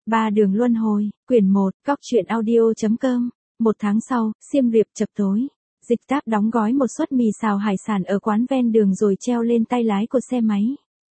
Ba đường luân hồi, quyển 1, Cóc truyện audio.com. Một tháng sau, Siem Reap chập tối. Dịch Táp đóng gói một suất mì xào hải sản ở quán ven đường rồi treo lên tay lái của xe máy.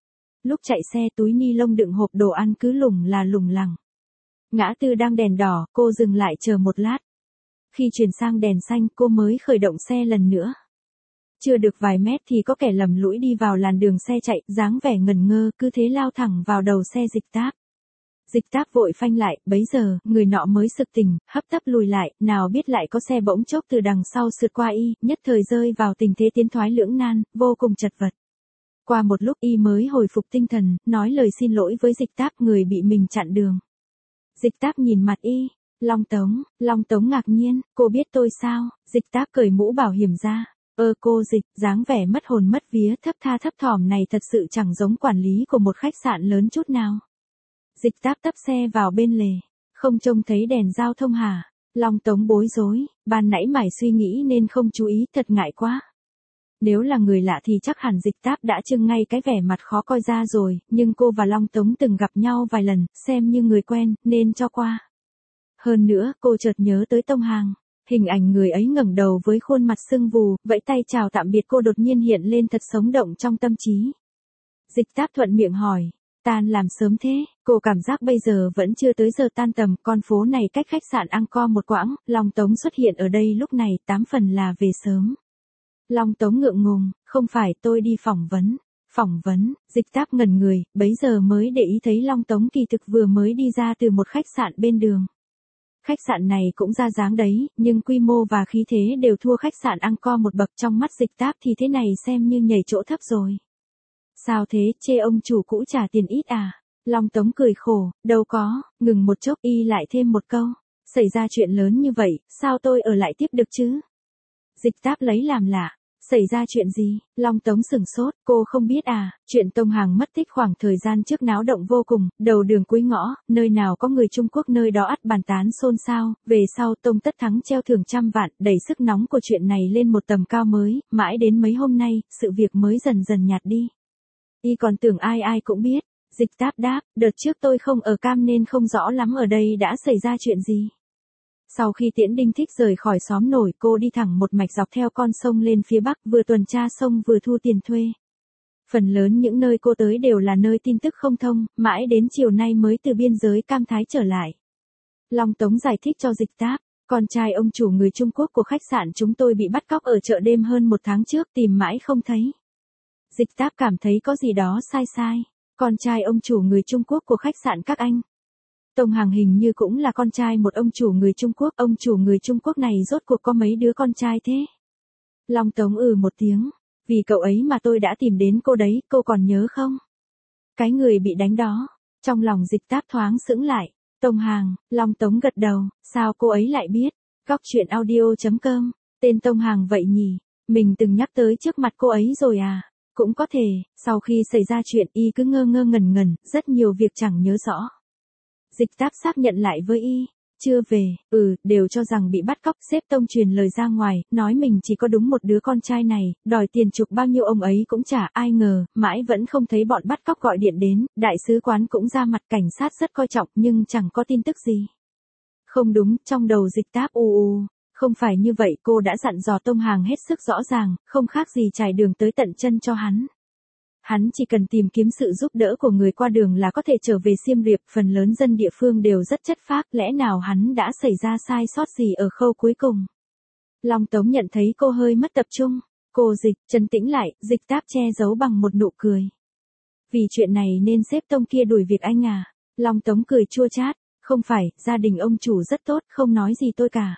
Lúc chạy xe túi ni lông đựng hộp đồ ăn cứ lủng là lủng lẳng. Ngã tư đang đèn đỏ, cô dừng lại chờ một lát. Khi chuyển sang đèn xanh cô mới khởi động xe lần nữa. Chưa được vài mét thì có kẻ lầm lũi đi vào làn đường xe chạy, dáng vẻ ngần ngơ, cứ thế lao thẳng vào đầu xe Dịch Táp. Dịch Táp vội phanh lại, bấy giờ, người nọ mới sực tỉnh, hấp tấp lùi lại, nào biết lại có xe bỗng chốc từ đằng sau sượt qua y, nhất thời rơi vào tình thế tiến thoái lưỡng nan, vô cùng chật vật. Qua một lúc y mới hồi phục tinh thần, nói lời xin lỗi với Dịch Táp, người bị mình chặn đường. Dịch Táp nhìn mặt y, Long Tống ngạc nhiên, cô biết tôi sao? Dịch Táp cởi mũ bảo hiểm ra. Cô Dịch, dáng vẻ mất hồn mất vía thấp tha thấp thỏm này thật sự chẳng giống quản lý của một khách sạn lớn chút nào. Dịch Táp tấp xe vào bên lề, không trông thấy đèn giao thông hả? Long Tống bối rối, ban nãy mải suy nghĩ nên không chú ý, thật ngại quá. Nếu là người lạ thì chắc hẳn Dịch Táp đã trưng ngay cái vẻ mặt khó coi ra rồi, nhưng cô và Long Tống từng gặp nhau vài lần, xem như người quen, nên cho qua. Hơn nữa, cô chợt nhớ tới Tông Hàng. Hình ảnh người ấy ngẩng đầu với khuôn mặt sưng vù, vẫy tay chào tạm biệt cô đột nhiên hiện lên thật sống động trong tâm trí. Dịch Táp thuận miệng hỏi, tan làm sớm thế? Cô cảm giác bây giờ vẫn chưa tới giờ tan tầm, con phố này cách khách sạn Angkor một quãng, Long Tống xuất hiện ở đây lúc này 8 phần là về sớm. Long Tống ngượng ngùng, không phải tôi đi phỏng vấn. Phỏng vấn, Dịch Táp ngẩn người, bấy giờ mới để ý thấy Long Tống kỳ thực vừa mới đi ra từ một khách sạn bên đường. Khách sạn này cũng ra dáng đấy, nhưng quy mô và khí thế đều thua khách sạn Angkor một bậc, trong mắt Dịch Táp thì thế này xem như nhảy chỗ thấp rồi. Sao thế, chê ông chủ cũ trả tiền ít à? Long Tống cười khổ, đâu có, ngừng một chốc y lại thêm một câu. Xảy ra chuyện lớn như vậy, sao tôi ở lại tiếp được chứ? Dịch Táp lấy làm lạ. Xảy ra chuyện gì? Long Tống sửng sốt, cô không biết à? Chuyện Tông Hàng mất tích khoảng thời gian trước náo động vô cùng, đầu đường cuối ngõ, nơi nào có người Trung Quốc nơi đó ắt bàn tán xôn xao, về sau Tông Tất Thắng treo thưởng 100 vạn, đẩy sức nóng của chuyện này lên một tầm cao mới, mãi đến mấy hôm nay, sự việc mới dần dần nhạt đi. Y còn tưởng ai ai cũng biết. Dịch Táp đáp, đợt trước tôi không ở Cam nên không rõ lắm ở đây đã xảy ra chuyện gì. Sau khi Tiễn Đinh Thích rời khỏi xóm nổi, cô đi thẳng một mạch dọc theo con sông lên phía bắc, vừa tuần tra sông vừa thu tiền thuê. Phần lớn những nơi cô tới đều là nơi tin tức không thông, mãi đến chiều nay mới từ biên giới Cam Thái trở lại. Long Tống giải thích cho Dịch Táp, con trai ông chủ người Trung Quốc của khách sạn chúng tôi bị bắt cóc ở chợ đêm hơn một tháng trước, tìm mãi không thấy. Dịch Táp cảm thấy có gì đó sai sai. Con trai ông chủ người Trung Quốc của khách sạn các anh. Tông Hàng hình như cũng là con trai một ông chủ người Trung Quốc. Ông chủ người Trung Quốc này rốt cuộc có mấy đứa con trai thế? Long Tống một tiếng. Vì cậu ấy mà tôi đã tìm đến cô đấy, cô còn nhớ không? Cái người bị đánh đó. Trong lòng Dịch Táp thoáng sững lại. Tông Hàng, Long Tống gật đầu. Sao cô ấy lại biết? Cóc truyện audio.com. Tên Tông Hàng vậy nhỉ? Mình từng nhắc tới trước mặt cô ấy rồi à? Cũng có thể, sau khi xảy ra chuyện y cứ ngơ ngơ ngẩn ngẩn, rất nhiều việc chẳng nhớ rõ. Dịch Táp xác nhận lại với y, chưa về, đều cho rằng bị bắt cóc. Sếp Tông truyền lời ra ngoài, nói mình chỉ có đúng một đứa con trai này, đòi tiền chuộc bao nhiêu ông ấy cũng trả, ai ngờ, mãi vẫn không thấy bọn bắt cóc gọi điện đến, đại sứ quán cũng ra mặt, cảnh sát rất coi trọng nhưng chẳng có tin tức gì. Không đúng, trong đầu Dịch Táp không phải như vậy, cô đã dặn dò Tông Hàng hết sức rõ ràng, không khác gì trải đường tới tận chân cho hắn. Hắn chỉ cần tìm kiếm sự giúp đỡ của người qua đường là có thể trở về Siem Reap, phần lớn dân địa phương đều rất chất phác, lẽ nào hắn đã xảy ra sai sót gì ở khâu cuối cùng? Long Tống nhận thấy cô hơi mất tập trung. Cô Dịch, trấn tĩnh lại, Dịch Táp che giấu bằng một nụ cười. Vì chuyện này nên sếp Tông kia đuổi việc anh à? Long Tống cười chua chát, không phải, gia đình ông chủ rất tốt, không nói gì tôi cả.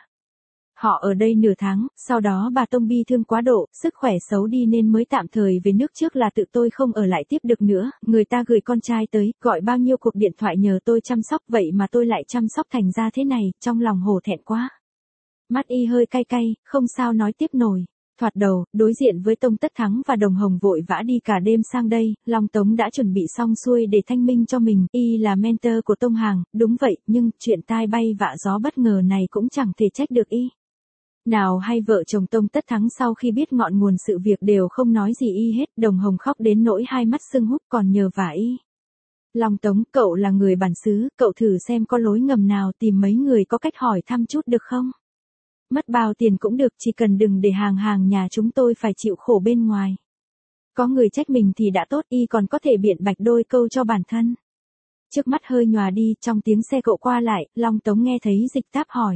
Họ ở đây nửa tháng, sau đó bà Tông bi thương quá độ, sức khỏe xấu đi nên mới tạm thời về nước, trước là tự tôi không ở lại tiếp được nữa, người ta gửi con trai tới, gọi bao nhiêu cuộc điện thoại nhờ tôi chăm sóc, vậy mà tôi lại chăm sóc thành ra thế này, trong lòng hổ thẹn quá. Mắt y hơi cay cay, không sao nói tiếp nổi. Thoạt đầu, đối diện với Tông Tất Thắng và Đồng Hồng vội vã đi cả đêm sang đây, Long Tống đã chuẩn bị xong xuôi để thanh minh cho mình, y là mentor của Tông Hàng, đúng vậy, nhưng chuyện tai bay vạ gió bất ngờ này cũng chẳng thể trách được y. Nào hay vợ chồng Tông Tất Thắng sau khi biết ngọn nguồn sự việc đều không nói gì y hết, Đồng Hồng khóc đến nỗi hai mắt sưng húp còn nhờ vả y. Long Tống, cậu là người bản xứ, cậu thử xem có lối ngầm nào tìm mấy người có cách hỏi thăm chút được không? Mất bao tiền cũng được, chỉ cần đừng để hàng nhà chúng tôi phải chịu khổ bên ngoài. Có người trách mình thì đã tốt, y còn có thể biện bạch đôi câu cho bản thân. Trước mắt hơi nhòa đi, trong tiếng xe cộ qua lại, Long Tống nghe thấy Dịch Táp hỏi.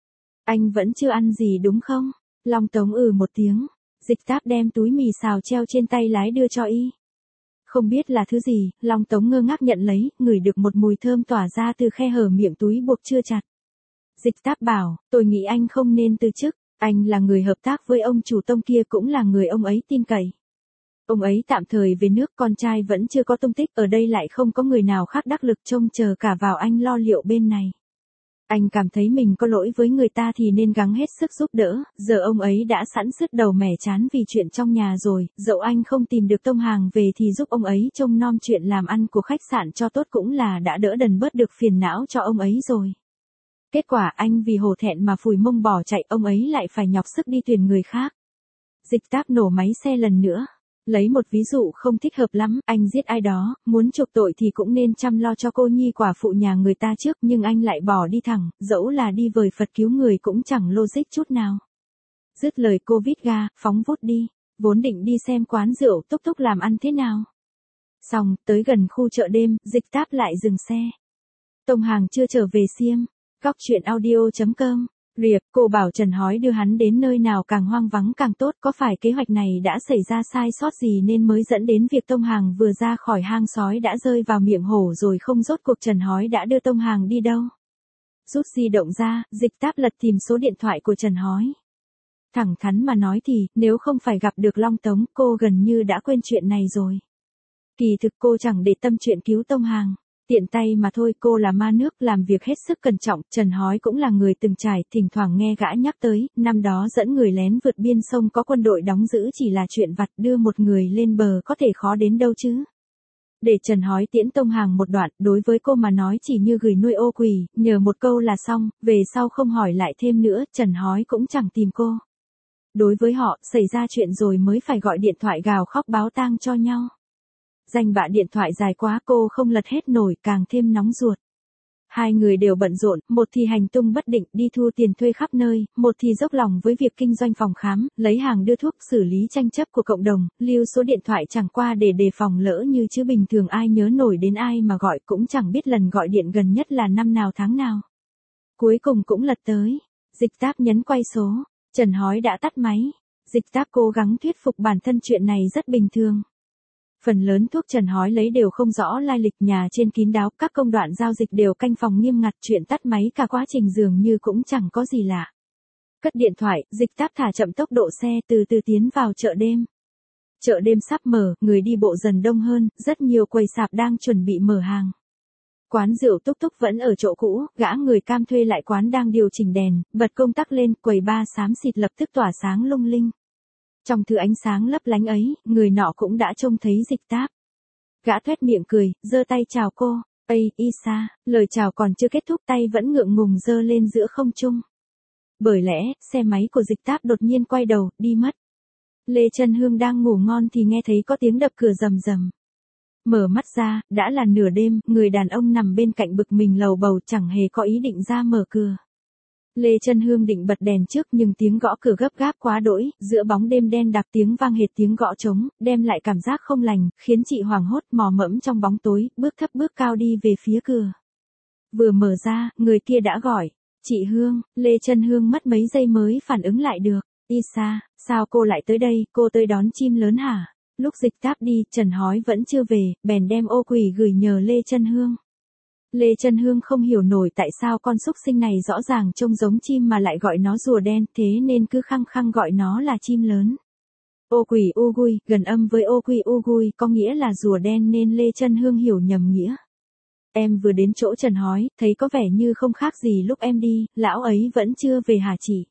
Anh vẫn chưa ăn gì đúng không? Long Tống một tiếng. Dịch Táp đem túi mì xào treo trên tay lái đưa cho y. Không biết là thứ gì, Long Tống ngơ ngác nhận lấy, ngửi được một mùi thơm tỏa ra từ khe hở miệng túi buộc chưa chặt. Dịch Táp bảo, tôi nghĩ anh không nên từ chức, anh là người hợp tác với ông chủ tông kia, cũng là người ông ấy tin cậy. Ông ấy tạm thời về nước, con trai vẫn chưa có tung tích, ở đây lại không có người nào khác đắc lực trông chờ cả vào anh lo liệu bên này. Anh cảm thấy mình có lỗi với người ta thì nên gắng hết sức giúp đỡ, giờ ông ấy đã sẵn sứt đầu mẻ chán vì chuyện trong nhà rồi, dẫu anh không tìm được tông hàng về thì giúp ông ấy trông nom chuyện làm ăn của khách sạn cho tốt cũng là đã đỡ đần bớt được phiền não cho ông ấy rồi. Kết quả anh vì hổ thẹn mà phủi mông bỏ chạy, ông ấy lại phải nhọc sức đi tuyển người khác. Dịch Táp nổ máy xe lần nữa. Lấy một ví dụ không thích hợp lắm, anh giết ai đó, muốn chuộc tội thì cũng nên chăm lo cho cô nhi quả phụ nhà người ta trước, nhưng anh lại bỏ đi thẳng, dẫu là đi vời Phật cứu người cũng chẳng logic chút nào. Dứt lời cô vít ga, phóng vút đi, vốn định đi xem quán rượu Túc Túc làm ăn thế nào. Xong, tới gần khu chợ đêm, Dịch Táp lại dừng xe. Tông hàng chưa trở về Xiêm. Góc truyện audio.com. Riệp, cô bảo Trần Hói đưa hắn đến nơi nào càng hoang vắng càng tốt, có phải kế hoạch này đã xảy ra sai sót gì nên mới dẫn đến việc Tông Hàng vừa ra khỏi hang sói đã rơi vào miệng hổ rồi không, rốt cuộc Trần Hói đã đưa Tông Hàng đi đâu? Rút di động ra, Dịch Táp lật tìm số điện thoại của Trần Hói. Thẳng thắn mà nói thì, nếu không phải gặp được Long Tống, cô gần như đã quên chuyện này rồi. Kỳ thực cô chẳng để tâm chuyện cứu Tông Hàng. Tiện tay mà thôi, cô là ma nước, làm việc hết sức cẩn trọng, Trần Hói cũng là người từng trải, thỉnh thoảng nghe gã nhắc tới, năm đó dẫn người lén vượt biên sông có quân đội đóng giữ chỉ là chuyện vặt, đưa một người lên bờ có thể khó đến đâu chứ. Để Trần Hói tiễn Tông Hàng một đoạn, đối với cô mà nói chỉ như gửi nuôi ô quỷ, nhờ một câu là xong, về sau không hỏi lại thêm nữa, Trần Hói cũng chẳng tìm cô. Đối với họ, xảy ra chuyện rồi mới phải gọi điện thoại gào khóc báo tang cho nhau. Danh bạ điện thoại dài quá, cô không lật hết nổi, càng thêm nóng ruột. Hai người đều bận rộn, một thì hành tung bất định đi thu tiền thuê khắp nơi, một thì dốc lòng với việc kinh doanh phòng khám, lấy hàng đưa thuốc, xử lý tranh chấp của cộng đồng, lưu số điện thoại chẳng qua để đề phòng lỡ như chứ bình thường ai nhớ nổi đến ai mà gọi, cũng chẳng biết lần gọi điện gần nhất là năm nào tháng nào. Cuối cùng cũng lật tới. Dịch Táp nhấn quay số. Trần Hói đã tắt máy. Dịch Táp cố gắng thuyết phục bản thân chuyện này rất bình thường. Phần lớn thuốc Trần Hói lấy đều không rõ lai lịch, nhà trên kín đáo, các công đoạn giao dịch đều canh phòng nghiêm ngặt, chuyện tắt máy cả quá trình dường như cũng chẳng có gì lạ. Cất điện thoại, Dịch Táp thả chậm tốc độ xe, từ từ tiến vào chợ đêm. Chợ đêm sắp mở, người đi bộ dần đông hơn, rất nhiều quầy sạp đang chuẩn bị mở hàng. Quán rượu Túc Túc vẫn ở chỗ cũ, gã người cam thuê lại quán đang điều chỉnh đèn, bật công tắc lên, quầy ba xám xịt lập tức tỏa sáng lung linh. Trong thứ ánh sáng lấp lánh ấy, người nọ cũng đã trông thấy Dịch Táp. Gã thoét miệng cười, giơ tay chào cô. Ây, Isa, lời chào còn chưa kết thúc, tay vẫn ngượng ngùng giơ lên giữa không trung. Bởi lẽ, xe máy của Dịch Táp đột nhiên quay đầu, đi mất. Lê Chân Hương đang ngủ ngon thì nghe thấy có tiếng đập cửa rầm rầm. Mở mắt ra, đã là nửa đêm, người đàn ông nằm bên cạnh bực mình lầu bầu, chẳng hề có ý định ra mở cửa. Lê Chân Hương định bật đèn trước nhưng tiếng gõ cửa gấp gáp quá đỗi, giữa bóng đêm đen đặc tiếng vang hệt tiếng gõ trống, đem lại cảm giác không lành, khiến chị hoảng hốt mò mẫm trong bóng tối, bước thấp bước cao đi về phía cửa. Vừa mở ra, người kia đã gọi, chị Hương. Lê Chân Hương mất mấy giây mới phản ứng lại được. Isa, sao cô lại tới đây, cô tới đón chim lớn hả? Lúc Dịch Táp đi, Trần Hói vẫn chưa về, bèn đem ô quỷ gửi nhờ Lê Chân Hương. Lê Chân Hương không hiểu nổi tại sao con súc sinh này rõ ràng trông giống chim mà lại gọi nó rùa đen, thế nên cứ khăng khăng gọi nó là chim lớn. Ô quỷ Ugui, gần âm với ô quỷ Ugui có nghĩa là rùa đen nên Lê Chân Hương hiểu nhầm nghĩa. Em vừa đến chỗ Trần Hói, thấy có vẻ như không khác gì lúc em đi, lão ấy vẫn chưa về hả chị?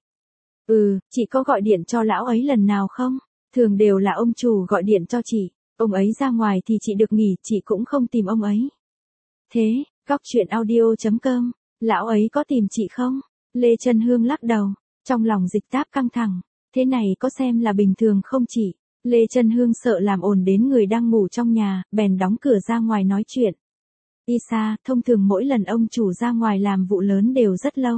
Chị có gọi điện cho lão ấy lần nào không? Thường đều là ông chủ gọi điện cho chị, ông ấy ra ngoài thì chị được nghỉ, chị cũng không tìm ông ấy. Thế, góc truyện audio.com, lão ấy có tìm chị không? Lê Chân Hương lắc đầu, trong lòng Dịch Táp căng thẳng, thế này có xem là bình thường không chị? Lê Chân Hương sợ làm ồn đến người đang ngủ trong nhà, bèn đóng cửa ra ngoài nói chuyện. Isa, thông thường mỗi lần ông chủ ra ngoài làm vụ lớn đều rất lâu.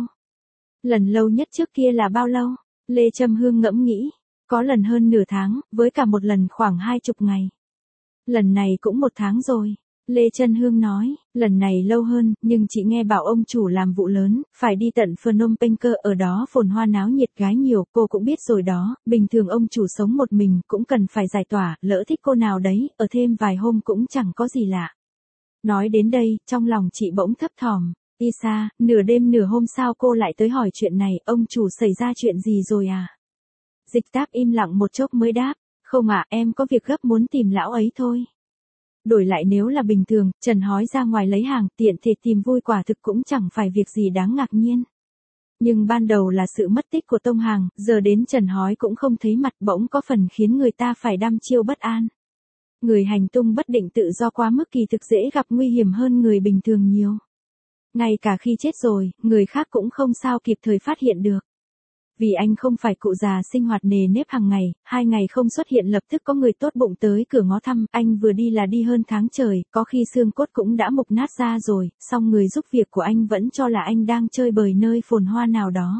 Lần lâu nhất trước kia là bao lâu? Lê Trâm Hương ngẫm nghĩ. Có lần hơn nửa tháng, với cả một lần khoảng 20 ngày. Lần này cũng 1 tháng rồi. Lê Trân Hương nói, lần này lâu hơn, nhưng chị nghe bảo ông chủ làm vụ lớn, phải đi tận Phnom Penh cơ, ở đó phồn hoa náo nhiệt gái nhiều, cô cũng biết rồi đó, bình thường ông chủ sống một mình cũng cần phải giải tỏa, lỡ thích cô nào đấy, ở thêm vài hôm cũng chẳng có gì lạ. Nói đến đây, trong lòng chị bỗng thấp thỏm. Isa, nửa đêm nửa hôm sao cô lại tới hỏi chuyện này, ông chủ xảy ra chuyện gì rồi à? Dịch Táp im lặng một chốc mới đáp, không ạ, em có việc gấp muốn tìm lão ấy thôi. Đổi lại nếu là bình thường, Trần Hói ra ngoài lấy hàng, tiện thể tìm vui quả thực cũng chẳng phải việc gì đáng ngạc nhiên. Nhưng ban đầu là sự mất tích của tông hàng, giờ đến Trần Hói cũng không thấy mặt, bỗng có phần khiến người ta phải đăm chiêu bất an. Người hành tung bất định tự do quá mức kỳ thực dễ gặp nguy hiểm hơn người bình thường nhiều. Ngay cả khi chết rồi, người khác cũng không sao kịp thời phát hiện được. Vì anh không phải cụ già sinh hoạt nề nếp hàng ngày, 2 ngày không xuất hiện lập tức có người tốt bụng tới cửa ngó thăm, anh vừa đi là đi hơn tháng trời, có khi xương cốt cũng đã mục nát ra rồi, song người giúp việc của anh vẫn cho là anh đang chơi bời nơi phồn hoa nào đó.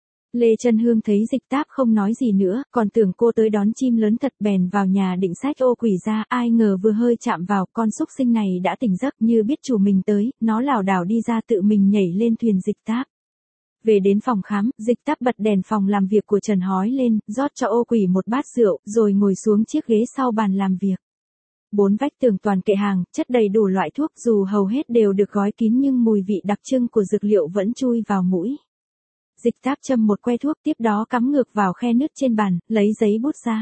Lê Trân Hương thấy Dịch Táp không nói gì nữa, còn tưởng cô tới đón chim lớn thật bèn vào nhà định xách ô quỷ ra, ai ngờ vừa hơi chạm vào, con súc sinh này đã tỉnh giấc như biết chủ mình tới, nó lảo đảo đi ra tự mình nhảy lên thuyền Dịch Táp. Về đến phòng khám, Dịch Táp bật đèn phòng làm việc của Trần Hói lên, rót cho ô quỷ một bát rượu, rồi ngồi xuống chiếc ghế sau bàn làm việc. 4 vách tường toàn kệ hàng, chất đầy đủ loại thuốc, dù hầu hết đều được gói kín nhưng mùi vị đặc trưng của dược liệu vẫn chui vào mũi. Dịch Táp châm một que thuốc, tiếp đó cắm ngược vào khe nứt trên bàn, lấy giấy bút ra.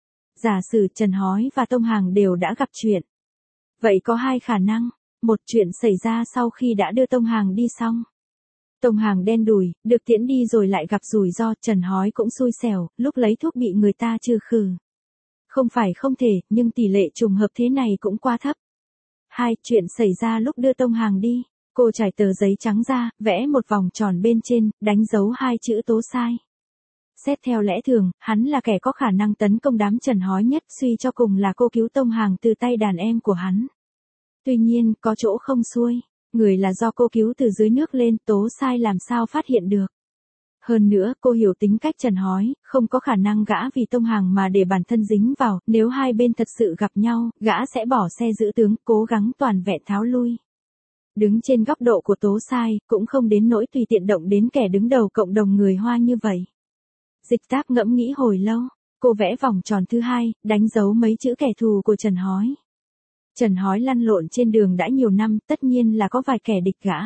Giả sử Trần Hói và Tông Hàng đều đã gặp chuyện. Vậy có 2 khả năng, một chuyện xảy ra sau khi đã đưa Tông Hàng đi xong. Tông Hàng đen đủi, được tiễn đi rồi lại gặp rủi ro, Trần Hói cũng xui xẻo, lúc lấy thuốc bị người ta trừ khử. Không phải không thể, nhưng tỷ lệ trùng hợp thế này cũng quá thấp. 2. Chuyện xảy ra lúc đưa Tông Hàng đi. Cô trải tờ giấy trắng ra, vẽ một vòng tròn bên trên, đánh dấu 2 chữ tố sai. Xét theo lẽ thường, hắn là kẻ có khả năng tấn công đám Trần Hói nhất, suy cho cùng là cô cứu Tông Hàng từ tay đàn em của hắn. Tuy nhiên, có chỗ không xuôi. Người là do cô cứu từ dưới nước lên, tố sai làm sao phát hiện được. Hơn nữa, cô hiểu tính cách Trần Hói, không có khả năng gã vì Tông Hàng mà để bản thân dính vào, nếu hai bên thật sự gặp nhau, gã sẽ bỏ xe giữ tướng, cố gắng toàn vẹn tháo lui. Đứng trên góc độ của tố sai, cũng không đến nỗi tùy tiện động đến kẻ đứng đầu cộng đồng người Hoa như vậy. Dịch Táp ngẫm nghĩ hồi lâu, cô vẽ vòng tròn thứ 2, đánh dấu mấy chữ kẻ thù của Trần Hói. Trần Hói lăn lộn trên đường đã nhiều năm, tất nhiên là có vài kẻ địch gã.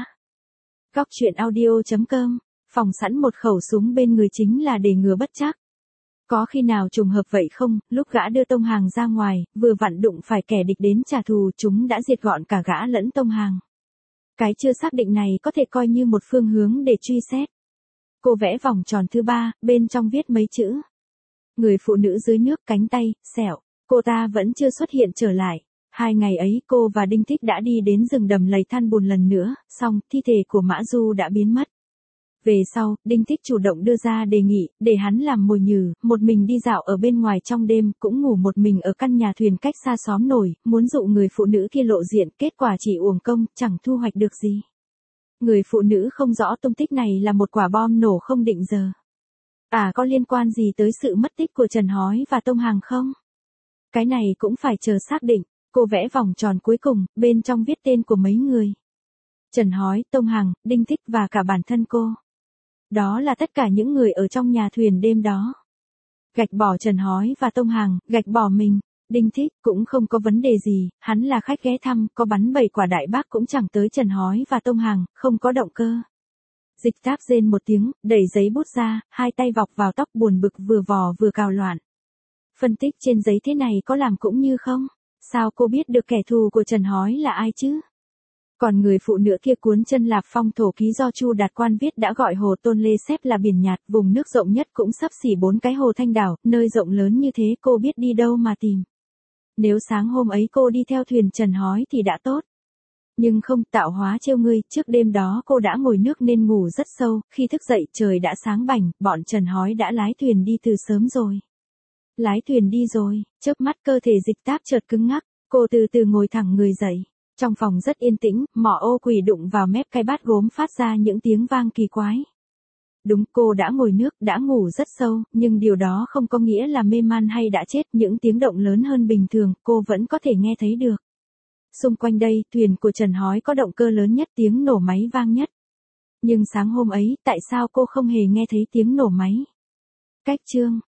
Góc truyện audio.com, phòng sẵn một khẩu súng bên người chính là để ngừa bất trắc. Có khi nào trùng hợp vậy không, lúc gã đưa Tông Hàng ra ngoài, vừa vặn đụng phải kẻ địch đến trả thù, chúng đã diệt gọn cả gã lẫn Tông Hàng. Cái chưa xác định này có thể coi như một phương hướng để truy xét. Cô vẽ vòng tròn thứ 3, bên trong viết mấy chữ. Người phụ nữ dưới nước, cánh tay, sẹo, cô ta vẫn chưa xuất hiện trở lại. 2 ngày ấy cô và Đinh Thích đã đi đến rừng đầm lầy than bùn lần nữa, xong thi thể của Mã Du đã biến mất. Về sau, Đinh Thích chủ động đưa ra đề nghị, để hắn làm mồi nhử, một mình đi dạo ở bên ngoài trong đêm, cũng ngủ một mình ở căn nhà thuyền cách xa xóm nổi, muốn dụ người phụ nữ kia lộ diện, kết quả chỉ uổng công, chẳng thu hoạch được gì. Người phụ nữ không rõ tung tích này là một quả bom nổ không định giờ. Có liên quan gì tới sự mất tích của Trần Hói và Tông Hàng không? Cái này cũng phải chờ xác định. Cô vẽ vòng tròn cuối cùng, bên trong viết tên của mấy người. Trần Hói, Tông Hàng, Đinh Thích và cả bản thân cô. Đó là tất cả những người ở trong nhà thuyền đêm đó. Gạch bỏ Trần Hói và Tông Hàng, gạch bỏ mình. Đinh Thích cũng không có vấn đề gì, hắn là khách ghé thăm, có bắn 7 quả đại bác cũng chẳng tới Trần Hói và Tông Hàng, không có động cơ. Dịch Táp rên một tiếng, đẩy giấy bút ra, 2 tay vọc vào tóc buồn bực vừa vò vừa cào loạn. Phân tích trên giấy thế này có làm cũng như không? Sao cô biết được kẻ thù của Trần Hói là ai chứ? Còn người phụ nữ kia cuốn chân Lạp Phong thổ ký do Chu Đạt Quan viết đã gọi hồ Tôn Lê xếp là biển nhạt, vùng nước rộng nhất cũng xấp xỉ 4 cái hồ Thanh Đảo, nơi rộng lớn như thế cô biết đi đâu mà tìm. Nếu sáng hôm ấy cô đi theo thuyền Trần Hói thì đã tốt. Nhưng không, tạo hóa trêu ngươi, trước đêm đó cô đã ngồi nước nên ngủ rất sâu, khi thức dậy trời đã sáng bảnh, bọn Trần Hói đã lái thuyền đi từ sớm rồi. Lái thuyền đi rồi, chớp mắt cơ thể Dịch Táp chợt cứng ngắc, cô từ từ ngồi thẳng người dậy. Trong phòng rất yên tĩnh, mỏ ô quỳ đụng vào mép cái bát gốm phát ra những tiếng vang kỳ quái. Đúng, cô đã ngồi nước, đã ngủ rất sâu, nhưng điều đó không có nghĩa là mê man hay đã chết, những tiếng động lớn hơn bình thường, cô vẫn có thể nghe thấy được. Xung quanh đây, thuyền của Trần Hói có động cơ lớn nhất, tiếng nổ máy vang nhất. Nhưng sáng hôm ấy, tại sao cô không hề nghe thấy tiếng nổ máy? Cách chương